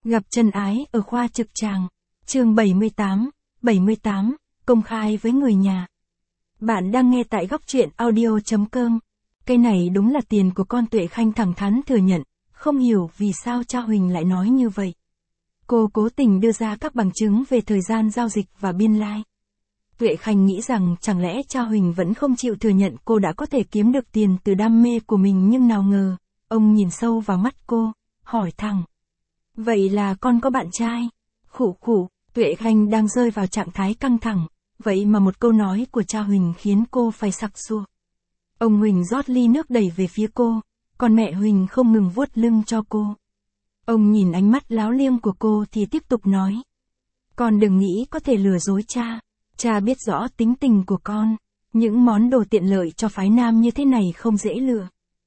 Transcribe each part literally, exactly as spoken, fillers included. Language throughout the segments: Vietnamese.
Gặp chân ái ở khoa trực tràng. Chương bảy mươi tám, bảy mươi tám, công khai với người nhà. Bạn đang nghe tại góc truyện audio chấm com. Cái này đúng là tiền của con, Tuệ Khanh thẳng thắn thừa nhận, không hiểu vì sao cha Huỳnh lại nói như vậy. Cô cố tình đưa ra các bằng chứng về thời gian giao dịch và biên lai. Tuệ Khanh nghĩ rằng chẳng lẽ cha Huỳnh vẫn không chịu thừa nhận cô đã có thể kiếm được tiền từ đam mê của mình, nhưng nào ngờ, ông nhìn sâu vào mắt cô, hỏi thẳng. Vậy là con có bạn trai? Khụ khụ, Tuệ Khanh đang rơi vào trạng thái căng thẳng, vậy mà một câu nói của cha Huỳnh khiến cô phải sặc sụa. Ông Huỳnh rót ly nước đẩy về phía cô, còn mẹ Huỳnh không ngừng vuốt lưng cho cô. Ông nhìn ánh mắt láo liêng của cô thì tiếp tục nói. Con đừng nghĩ có thể lừa dối cha, cha biết rõ tính tình của con, những món đồ tiện lợi cho phái nam như thế này không dễ lừa.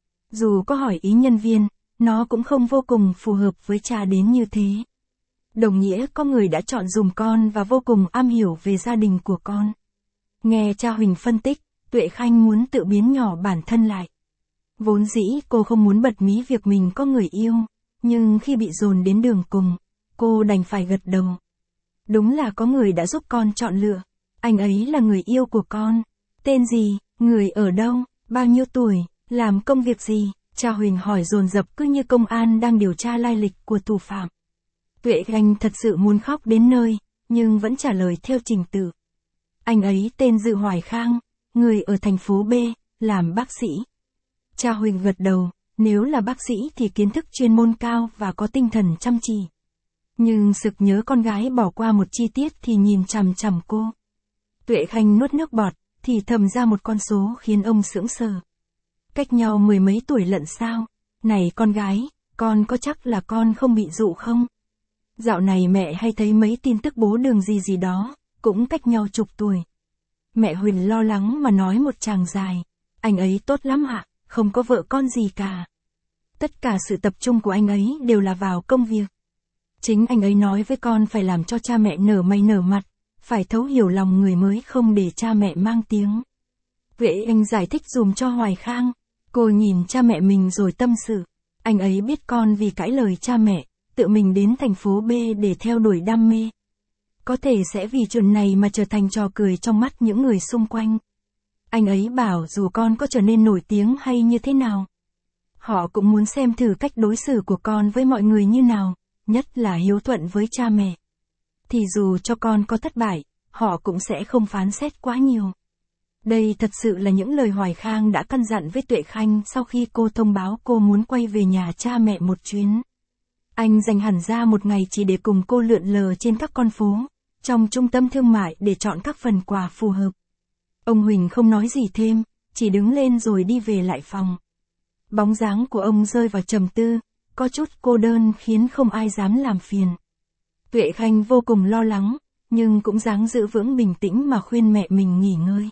Dù có hỏi ý nhân viên, nó cũng không vô cùng phù hợp với cha đến như thế. Đồng nghĩa có người đã chọn dùng con và vô cùng am hiểu về gia đình của con. Nghe cha Huỳnh phân tích, Tuệ Khanh muốn tự biến nhỏ bản thân lại. Vốn dĩ cô không muốn bật mí việc mình có người yêu, nhưng khi bị dồn đến đường cùng, cô đành phải gật đầu. Đúng là có người đã giúp con chọn lựa, anh ấy là người yêu của con. Tên gì, người ở đâu, bao nhiêu tuổi, làm công việc gì? Cha Huỳnh hỏi dồn dập cứ như công an đang điều tra lai lịch của thủ phạm. Tuệ Khanh thật sự muốn khóc đến nơi, nhưng vẫn trả lời theo trình tự. Anh ấy tên Dự Hoài Khang, người ở thành phố B, làm bác sĩ. Cha Huỳnh gật đầu, nếu là bác sĩ thì kiến thức chuyên môn cao và có tinh thần chăm chỉ. Nhưng sực nhớ con gái bỏ qua một chi tiết thì nhìn chằm chằm cô. Tuệ Khanh nuốt nước bọt, thì thầm ra một con số khiến ông sững sờ. Cách nhau mười mấy tuổi lận sao? Này con gái, con có chắc là con không bị dụ không? Dạo này mẹ hay thấy mấy tin tức bố đường gì gì đó, cũng cách nhau chục tuổi. Mẹ Huỳnh lo lắng mà nói một tràng dài. Anh ấy tốt lắm ạ, không có vợ con gì cả. Tất cả sự tập trung của anh ấy đều là vào công việc. Chính anh ấy nói với con phải làm cho cha mẹ nở mày nở mặt, phải thấu hiểu lòng người mới không để cha mẹ mang tiếng. Vậy anh giải thích dùm cho Hoài Khang. Cô nhìn cha mẹ mình rồi tâm sự. Anh ấy biết con vì cãi lời cha mẹ, tự mình đến thành phố B để theo đuổi đam mê. Có thể sẽ vì chuyện này mà trở thành trò cười trong mắt những người xung quanh. Anh ấy bảo dù con có trở nên nổi tiếng hay như thế nào, họ cũng muốn xem thử cách đối xử của con với mọi người như nào, nhất là hiếu thuận với cha mẹ. Thì dù cho con có thất bại, họ cũng sẽ không phán xét quá nhiều. Đây thật sự là những lời Hoài Khang đã căn dặn với Tuệ Khanh sau khi cô thông báo cô muốn quay về nhà cha mẹ một chuyến. Anh dành hẳn ra một ngày chỉ để cùng cô lượn lờ trên các con phố, trong trung tâm thương mại để chọn các phần quà phù hợp. Ông Huỳnh không nói gì thêm, chỉ đứng lên rồi đi về lại phòng. Bóng dáng của ông rơi vào trầm tư, có chút cô đơn khiến không ai dám làm phiền. Tuệ Khanh vô cùng lo lắng, nhưng cũng dáng giữ vững bình tĩnh mà khuyên mẹ mình nghỉ ngơi.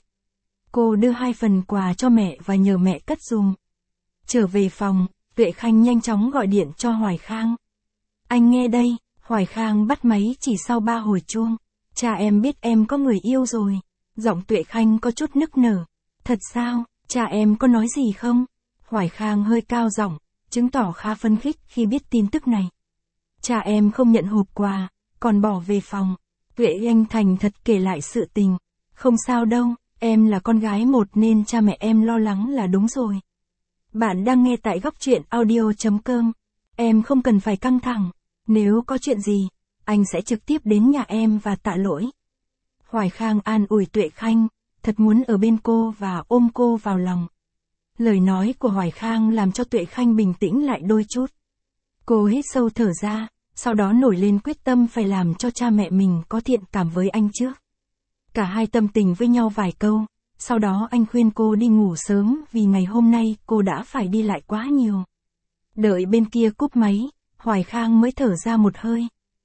Cô đưa hai phần quà cho mẹ và nhờ mẹ cất dùm. Trở về phòng, Tuệ Khanh nhanh chóng gọi điện cho Hoài Khang. Anh nghe đây, Hoài Khang bắt máy chỉ sau ba hồi chuông. Cha em biết em có người yêu rồi. Giọng Tuệ Khanh có chút nức nở. Thật sao, cha em có nói gì không? Hoài Khang hơi cao giọng, chứng tỏ khá phấn khích khi biết tin tức này. Cha em không nhận hộp quà, còn bỏ về phòng. Tuệ Anh thành thật kể lại sự tình. Không sao đâu, em là con gái một nên cha mẹ em lo lắng là đúng rồi. Bạn đang nghe tại góc truyện audio chấm com. Em không cần phải căng thẳng. Nếu có chuyện gì, anh sẽ trực tiếp đến nhà em và tạ lỗi. Hoài Khang an ủi Tuệ Khanh, thật muốn ở bên cô và ôm cô vào lòng. Lời nói của Hoài Khang làm cho Tuệ Khanh bình tĩnh lại đôi chút. Cô hít sâu thở ra, sau đó nổi lên quyết tâm phải làm cho cha mẹ mình có thiện cảm với anh trước. Cả hai tâm tình với nhau vài câu, sau đó anh khuyên cô đi ngủ sớm vì ngày hôm nay cô đã phải đi lại quá nhiều. Đợi bên kia cúp máy, Hoài Khang mới thở ra một hơi.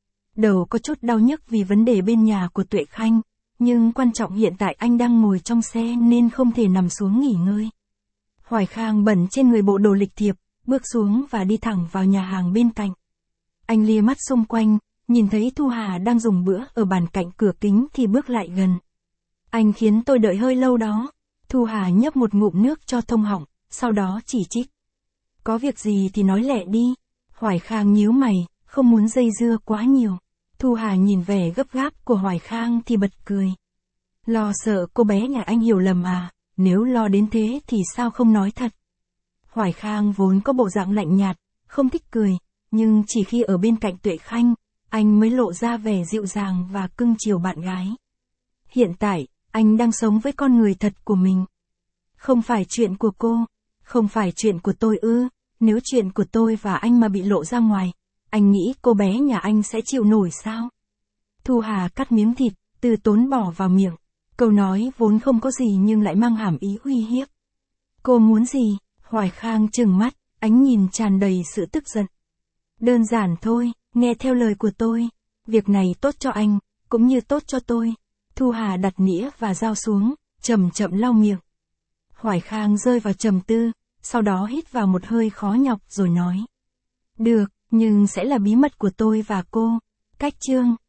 Đầu có chút đau nhức vì vấn đề bên nhà của Tuệ Khanh, nhưng quan trọng hiện tại anh đang ngồi trong xe nên không thể nằm xuống nghỉ ngơi. Hoài Khang bẩn trên người bộ đồ lịch thiệp, bước xuống và đi thẳng vào nhà hàng bên cạnh. Anh lia mắt xung quanh, nhìn thấy Thu Hà đang dùng bữa ở bàn cạnh cửa kính thì bước lại gần. Anh khiến tôi đợi hơi lâu đó. Thu Hà nhấp một ngụm nước cho thông họng, sau đó chỉ trích. Có việc gì thì nói lẹ đi. Hoài Khang nhíu mày, không muốn dây dưa quá nhiều. Thu Hà nhìn vẻ gấp gáp của Hoài Khang thì bật cười. Lo sợ cô bé nhà anh hiểu lầm à, nếu lo đến thế thì sao không nói thật. Hoài Khang vốn có bộ dạng lạnh nhạt, không thích cười, nhưng chỉ khi ở bên cạnh Tuệ Khanh, anh mới lộ ra vẻ dịu dàng và cưng chiều bạn gái. Hiện tại, anh đang sống với con người thật của mình. Không phải chuyện của cô, không phải chuyện của tôi ư, nếu chuyện của tôi và anh mà bị lộ ra ngoài, anh nghĩ cô bé nhà anh sẽ chịu nổi sao? Thu Hà cắt miếng thịt, từ tốn bỏ vào miệng. Câu nói vốn không có gì nhưng lại mang hàm ý uy hiếp. Cô muốn gì? Hoài Khang trừng mắt, ánh nhìn tràn đầy sự tức giận. Đơn giản thôi, nghe theo lời của tôi. Việc này tốt cho anh, cũng như tốt cho tôi. Thu Hà đặt nĩa và dao xuống, chậm chậm lau miệng. Hoài Khang rơi vào trầm tư, sau đó hít vào một hơi khó nhọc rồi nói. Được, nhưng sẽ là bí mật của tôi và cô. Cách chương.